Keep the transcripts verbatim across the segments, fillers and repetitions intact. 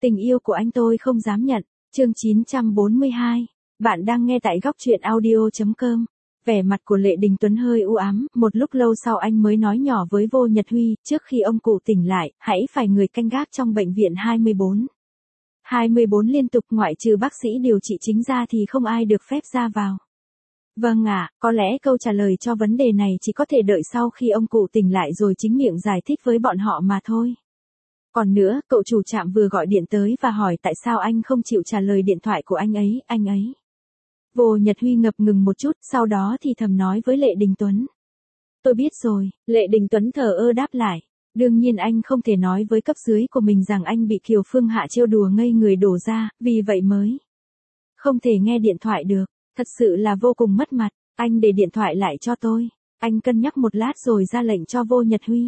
Tình yêu của anh tôi không dám nhận. Chương chín trăm bốn mươi hai. Bạn đang nghe tại góc truyện audio chấm com. Vẻ mặt của Lệ Đình Tuấn hơi u ám, một lúc lâu sau anh mới nói nhỏ với Vô Nhật Huy, trước khi ông cụ tỉnh lại, hãy phải người canh gác trong bệnh viện hai mươi bốn. hai mươi bốn liên tục, ngoại trừ bác sĩ điều trị chính ra thì không ai được phép ra vào. Vâng ạ, có lẽ câu trả lời cho vấn đề này chỉ có thể đợi sau khi ông cụ tỉnh lại rồi chính miệng giải thích với bọn họ mà thôi. Còn nữa, cậu chủ trạm vừa gọi điện tới và hỏi tại sao anh không chịu trả lời điện thoại của anh ấy, anh ấy. Vô Nhật Huy ngập ngừng một chút, sau đó thì thầm nói với Lệ Đình Tuấn. Tôi biết rồi, Lệ Đình Tuấn thờ ơ đáp lại. Đương nhiên anh không thể nói với cấp dưới của mình rằng anh bị Kiều Phương Hạ trêu đùa ngây người đổ ra, vì vậy mới không thể nghe điện thoại được. Thật sự là vô cùng mất mặt, anh để điện thoại lại cho tôi. Anh cân nhắc một lát rồi ra lệnh cho Vô Nhật Huy.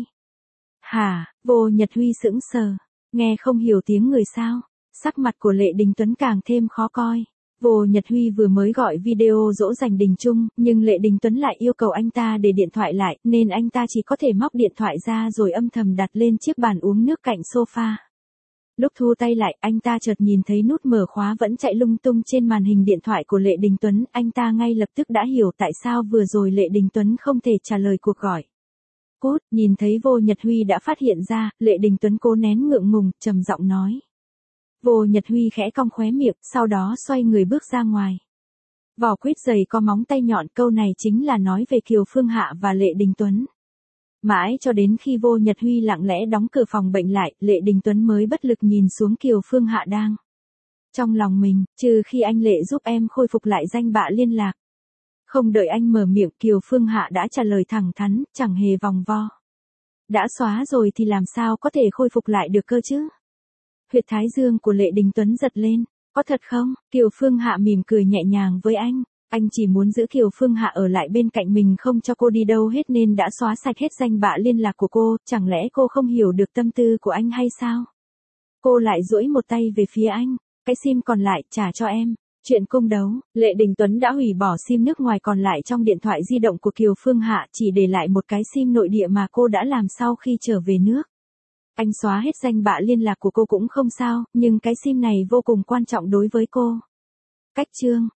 Hả, Vô Nhật Huy sững sờ, nghe không hiểu tiếng người sao, sắc mặt của Lệ Đình Tuấn càng thêm khó coi. Vô Nhật Huy vừa mới gọi video dỗ dành Đình Trung, nhưng Lệ Đình Tuấn lại yêu cầu anh ta để điện thoại lại, nên anh ta chỉ có thể móc điện thoại ra rồi âm thầm đặt lên chiếc bàn uống nước cạnh sofa. Lúc thu tay lại, anh ta chợt nhìn thấy nút mở khóa vẫn chạy lung tung trên màn hình điện thoại của Lệ Đình Tuấn, anh ta ngay lập tức đã hiểu tại sao vừa rồi Lệ Đình Tuấn không thể trả lời cuộc gọi. Cút, nhìn thấy Vô Nhật Huy đã phát hiện ra, Lệ Đình Tuấn cố nén ngượng ngùng, trầm giọng nói. Vô Nhật Huy khẽ cong khóe miệng, sau đó xoay người bước ra ngoài. Vỏ quýt dày có móng tay nhọn, câu này chính là nói về Kiều Phương Hạ và Lệ Đình Tuấn. Mãi cho đến khi Vô Nhật Huy lặng lẽ đóng cửa phòng bệnh lại, Lệ Đình Tuấn mới bất lực nhìn xuống Kiều Phương Hạ đang trong lòng mình, trừ khi anh Lệ giúp em khôi phục lại danh bạ liên lạc. Không đợi anh mở miệng, Kiều Phương Hạ đã trả lời thẳng thắn, chẳng hề vòng vo. Đã xóa rồi thì làm sao có thể khôi phục lại được cơ chứ? Huyệt thái dương của Lệ Đình Tuấn giật lên. Có thật không? Kiều Phương Hạ mỉm cười nhẹ nhàng với anh. Anh chỉ muốn giữ Kiều Phương Hạ ở lại bên cạnh mình không cho cô đi đâu hết nên đã xóa sạch hết danh bạ liên lạc của cô, chẳng lẽ cô không hiểu được tâm tư của anh hay sao? Cô lại duỗi một tay về phía anh, cái sim còn lại trả cho em. Chuyện cung đấu, Lệ Đình Tuấn đã hủy bỏ sim nước ngoài còn lại trong điện thoại di động của Kiều Phương Hạ, chỉ để lại một cái sim nội địa mà cô đã làm sau khi trở về nước. Anh xóa hết danh bạ liên lạc của cô cũng không sao, nhưng cái sim này vô cùng quan trọng đối với cô. Cách chương